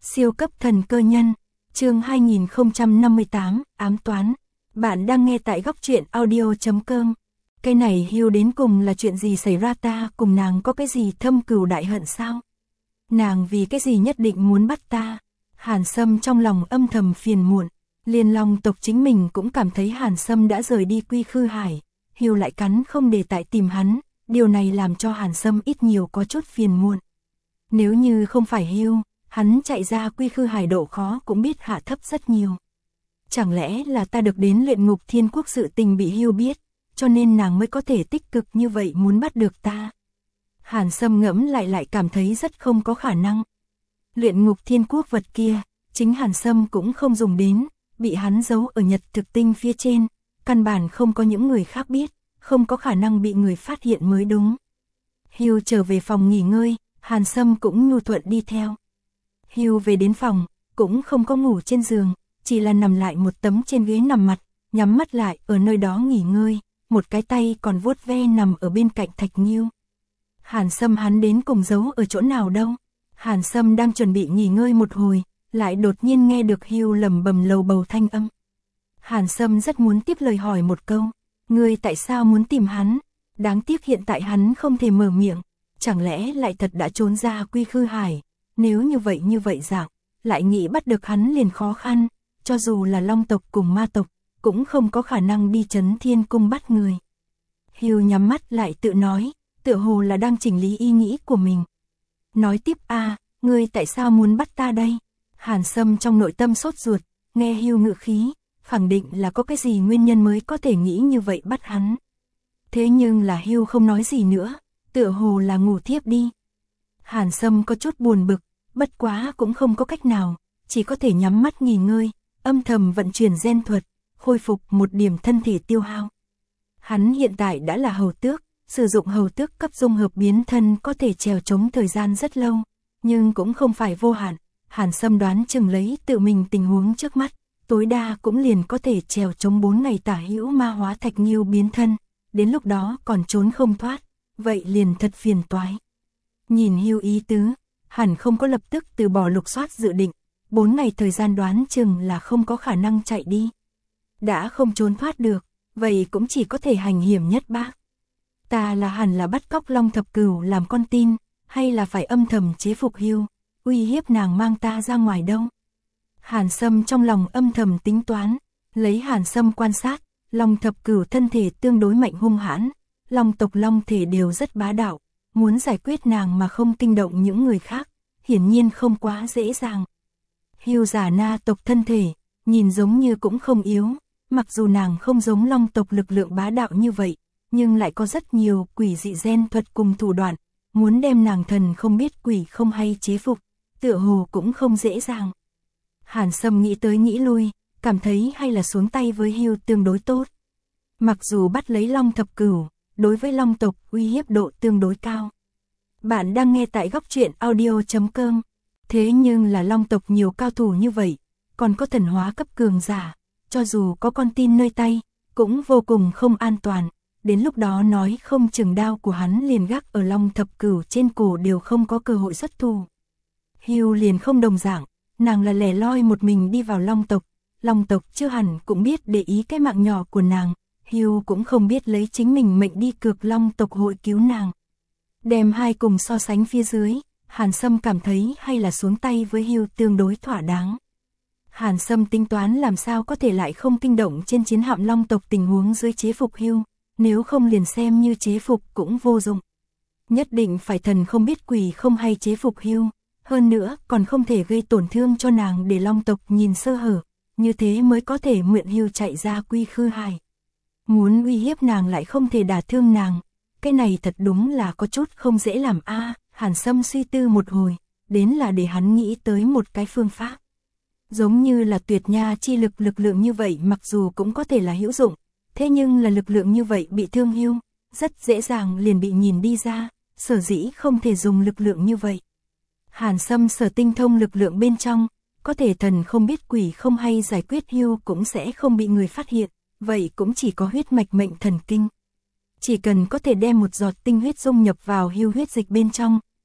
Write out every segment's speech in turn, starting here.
Siêu cấp thần cơ nhân, chương 2058, ám toán. Bạn đang nghe tại góc truyện audio.com. Cái này Hugh đến cùng là chuyện gì xảy ra, ta cùng nàng có cái gì thâm cừu đại hận sao? Nàng vì cái gì nhất định muốn bắt ta? Hàn Sâm trong lòng âm thầm phiền muộn, liền Long tộc chính mình cũng cảm thấy Hàn Sâm đã rời đi Quy Khư Hải, Hugh lại cắn không để tại tìm hắn, điều này làm cho Hàn Sâm ít nhiều có chút phiền muộn. Nếu như không phải Hugh, hắn chạy ra Quy Khư Hải độ khó cũng biết hạ thấp rất nhiều. Chẳng lẽ là ta được đến Luyện Ngục Thiên Quốc sự tình bị Hugh biết, cho nên nàng mới có thể tích cực như vậy muốn bắt được ta? Hàn Sâm ngẫm lại cảm thấy rất không có khả năng. Luyện Ngục Thiên Quốc vật kia, chính Hàn Sâm cũng không dùng đến, bị hắn giấu ở Nhật Thực Tinh phía trên, căn bản không có những người khác biết, không có khả năng bị người phát hiện mới đúng. Hugh trở về phòng nghỉ ngơi, Hàn Sâm cũng nhu thuận đi theo. Hugh về đến phòng, cũng không có ngủ trên giường, chỉ là nằm lại một tấm trên ghế nằm mặt, nhắm mắt lại ở nơi đó nghỉ ngơi, một cái tay còn vuốt ve nằm ở bên cạnh Thạch Nghiêu. Hàn Sâm hắn đến cùng giấu ở chỗ nào đâu? Hàn Sâm đang chuẩn bị nghỉ ngơi một hồi, lại đột nhiên nghe được Hugh lẩm bẩm lầu bầu thanh âm. Hàn Sâm rất muốn tiếp lời hỏi một câu, ngươi tại sao muốn tìm hắn? Đáng tiếc hiện tại hắn không thể mở miệng, chẳng lẽ lại thật đã trốn ra Quy Khư Hải? Nếu như vậy dạng, lại nghĩ bắt được hắn liền khó khăn, cho dù là Long tộc cùng Ma tộc, cũng không có khả năng đi Trấn Thiên Cung bắt người. Hugh nhắm mắt lại tự nói, tựa hồ là đang chỉnh lý ý nghĩ của mình. Nói tiếp ngươi tại sao muốn bắt ta đây? Hàn Sâm trong nội tâm sốt ruột, nghe Hugh ngữ khí, khẳng định là có cái gì nguyên nhân mới có thể nghĩ như vậy bắt hắn. Thế nhưng là Hugh không nói gì nữa, tựa hồ là ngủ thiếp đi. Hàn Sâm có chút buồn bực, bất quá cũng không có cách nào, chỉ có thể nhắm mắt nghỉ ngơi, âm thầm vận chuyển gen thuật, khôi phục một điểm thân thể tiêu hao. Hắn hiện tại đã là hầu tước, sử dụng hầu tước cấp dung hợp biến thân có thể trèo chống thời gian rất lâu, nhưng cũng không phải vô hạn. Hàn Sâm đoán chừng lấy tự mình tình huống trước mắt, tối đa cũng liền có thể trèo chống 4 ngày tả hữu ma hóa Thạch Nghiêu biến thân, đến lúc đó còn trốn không thoát, vậy liền thật phiền toái. Nhìn Hugh ý tứ, hẳn không có lập tức từ bỏ lục soát dự định, 4 ngày thời gian đoán chừng là không có khả năng chạy đi. Đã không trốn thoát được, vậy cũng chỉ có thể hành hiểm nhất bác. Ta là hẳn là bắt cóc Long Thập Cửu làm con tin, hay là phải âm thầm chế phục Hugh, uy hiếp nàng mang ta ra ngoài đâu? Hàn Sâm trong lòng âm thầm tính toán, lấy Hàn Sâm quan sát, Long Thập Cửu thân thể tương đối mạnh hung hãn, Long tộc Long thể đều rất bá đạo, muốn giải quyết nàng mà không kinh động những người khác, hiển nhiên không quá dễ dàng. Hugh giả na tộc thân thể, nhìn giống như cũng không yếu, mặc dù nàng không giống Long tộc lực lượng bá đạo như vậy, nhưng lại có rất nhiều quỷ dị gen thuật cùng thủ đoạn, muốn đem nàng thần không biết quỷ không hay chế phục, tựa hồ cũng không dễ dàng. Hàn Sâm nghĩ tới nghĩ lui, cảm thấy hay là xuống tay với Hugh tương đối tốt. Mặc dù bắt lấy Long Thập Cửu, đối với Long tộc uy hiếp độ tương đối cao. Bạn đang nghe tại góc truyện audio.com. Thế nhưng là Long tộc nhiều cao thủ như vậy, còn có thần hóa cấp cường giả, cho dù có con tin nơi tay, cũng vô cùng không an toàn. Đến lúc đó nói không chừng đao của hắn liền gác ở Long Thập Cửu trên cổ đều không có cơ hội xuất thủ. Hugh liền không đồng dạng, nàng là lẻ loi một mình đi vào Long tộc chưa hẳn cũng biết để ý cái mạng nhỏ của nàng, Hugh cũng không biết lấy chính mình mệnh đi cược Long tộc hội cứu nàng. Đem hai cùng so sánh phía dưới, Hàn Sâm cảm thấy hay là xuống tay với Hugh tương đối thỏa đáng. Hàn Sâm tính toán làm sao có thể lại không kinh động trên chiến hạm Long tộc tình huống dưới chế phục Hugh, nếu không liền xem như chế phục cũng vô dụng. Nhất định phải thần không biết quỷ không hay chế phục Hugh, hơn nữa còn không thể gây tổn thương cho nàng để Long tộc nhìn sơ hở, như thế mới có thể mượn Hugh chạy ra Quy Khư Hải. Muốn uy hiếp nàng lại không thể đả thương nàng, cái này thật đúng là có chút không dễ làm Hàn Sâm suy tư một hồi, đến là để hắn nghĩ tới một cái phương pháp. Giống như là tuyệt nha chi lực lượng như vậy mặc dù cũng có thể là hữu dụng, thế nhưng là lực lượng như vậy bị thương Hugh, rất dễ dàng liền bị nhìn đi ra, sở dĩ không thể dùng lực lượng như vậy. Hàn Sâm sở tinh thông lực lượng bên trong, có thể thần không biết quỷ không hay giải quyết Hugh cũng sẽ không bị người phát hiện, vậy cũng chỉ có huyết mạch mệnh thần kinh. Chỉ cần có thể đem một giọt tinh huyết dung nhập vào Hugh huyết dịch bên trong,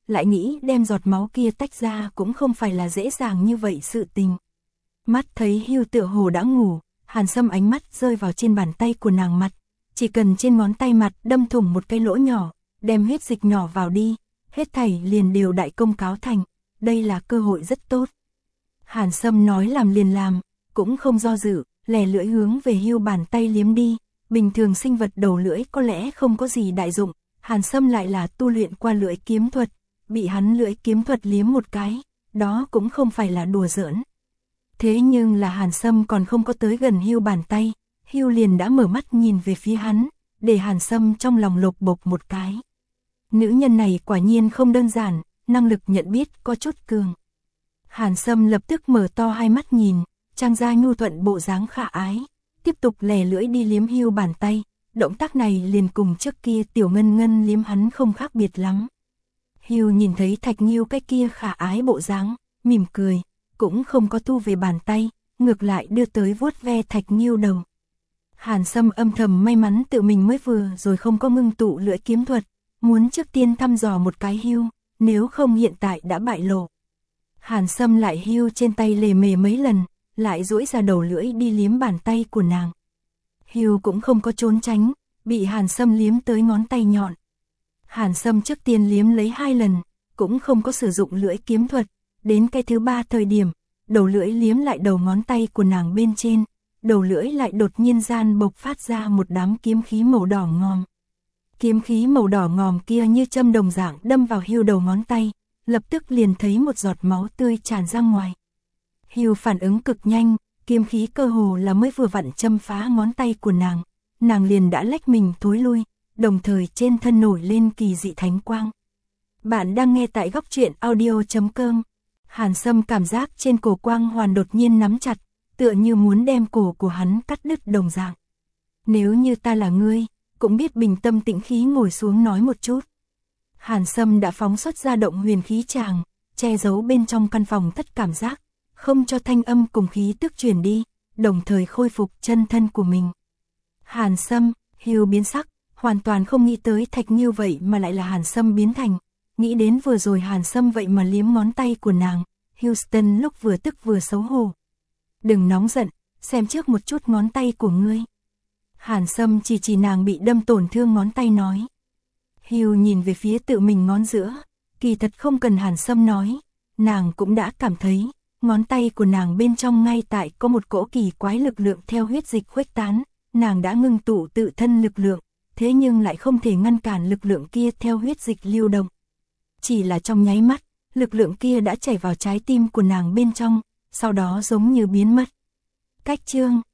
lại nghĩ đem giọt máu kia tách ra cũng không phải là dễ dàng như vậy sự tình. Mắt thấy Hugh tựa hồ đã ngủ, Hàn Sâm ánh mắt rơi vào trên bàn tay của nàng mặt, chỉ cần trên ngón tay mặt đâm thủng một cái lỗ nhỏ, đem huyết dịch nhỏ vào đi, hết thảy liền đều đại công cáo thành, đây là cơ hội rất tốt. Hàn Sâm nói làm liền làm, cũng không do dự, lè lưỡi hướng về Hugh bàn tay liếm đi, bình thường sinh vật đầu lưỡi có lẽ không có gì đại dụng, Hàn Sâm lại là tu luyện qua lưỡi kiếm thuật, bị hắn lưỡi kiếm thuật liếm một cái, đó cũng không phải là đùa giỡn. Thế nhưng là Hàn Sâm còn không có tới gần Hugh bàn tay, Hugh liền đã mở mắt nhìn về phía hắn, để Hàn Sâm trong lòng lộc bộc một cái. Nữ nhân này quả nhiên không đơn giản, năng lực nhận biết có chút cường. Hàn Sâm lập tức mở to hai mắt nhìn, trang ra nhu thuận bộ dáng khả ái, tiếp tục lè lưỡi đi liếm Hugh bàn tay, động tác này liền cùng trước kia Tiểu Ngân Ngân liếm hắn không khác biệt lắm. Hugh nhìn thấy Thạch Nghiêu cái kia khả ái bộ dáng, mỉm cười, cũng không có thu về bàn tay, ngược lại đưa tới vuốt ve Thạch Nghiêu đầu. Hàn Sâm âm thầm may mắn tự mình mới vừa rồi không có ngưng tụ lưỡi kiếm thuật, muốn trước tiên thăm dò một cái Hugh, nếu không hiện tại đã bại lộ. Hàn Sâm lại Hugh trên tay lề mề mấy lần, lại duỗi ra đầu lưỡi đi liếm bàn tay của nàng. Hugh cũng không có trốn tránh, bị Hàn Sâm liếm tới ngón tay nhọn. Hàn Sâm trước tiên liếm lấy 2 lần, cũng không có sử dụng lưỡi kiếm thuật, đến cái thứ 3 thời điểm, đầu lưỡi liếm lại đầu ngón tay của nàng bên trên, đầu lưỡi lại đột nhiên gian bộc phát ra một đám kiếm khí màu đỏ ngòm. Kiếm khí màu đỏ ngòm kia như châm đồng dạng đâm vào Hugh đầu ngón tay, lập tức liền thấy một giọt máu tươi tràn ra ngoài. Hugh phản ứng cực nhanh, kiếm khí cơ hồ là mới vừa vặn châm phá ngón tay của nàng liền đã lách mình thối lui, đồng thời trên thân nổi lên kỳ dị thánh quang. Bạn đang nghe tại góc truyện audio.com. Hàn Sâm cảm giác trên cổ quang hoàn đột nhiên nắm chặt, tựa như muốn đem cổ của hắn cắt đứt đồng dạng. Nếu như ta là ngươi, cũng biết bình tâm tĩnh khí ngồi xuống nói một chút. Hàn Sâm đã phóng xuất ra động huyền khí tràng, che giấu bên trong căn phòng tất cảm giác, không cho thanh âm cùng khí tức truyền đi, đồng thời khôi phục chân thân của mình. Hàn Sâm, Hugh biến sắc, hoàn toàn không nghĩ tới Thạch Nghiêu vậy mà lại là Hàn Sâm biến thành, nghĩ đến vừa rồi Hàn Sâm vậy mà liếm ngón tay của nàng, Houston lúc vừa tức vừa xấu hổ. Đừng nóng giận, xem trước một chút ngón tay của ngươi. Hàn Sâm chỉ nàng bị đâm tổn thương ngón tay nói. Hugh nhìn về phía tự mình ngón giữa, kỳ thật không cần Hàn Sâm nói, nàng cũng đã cảm thấy, ngón tay của nàng bên trong ngay tại có một cỗ kỳ quái lực lượng theo huyết dịch khuếch tán, nàng đã ngưng tụ tự thân lực lượng, thế nhưng lại không thể ngăn cản lực lượng kia theo huyết dịch lưu động. Chỉ là trong nháy mắt, lực lượng kia đã chảy vào trái tim của nàng bên trong, sau đó giống như biến mất. Cách chương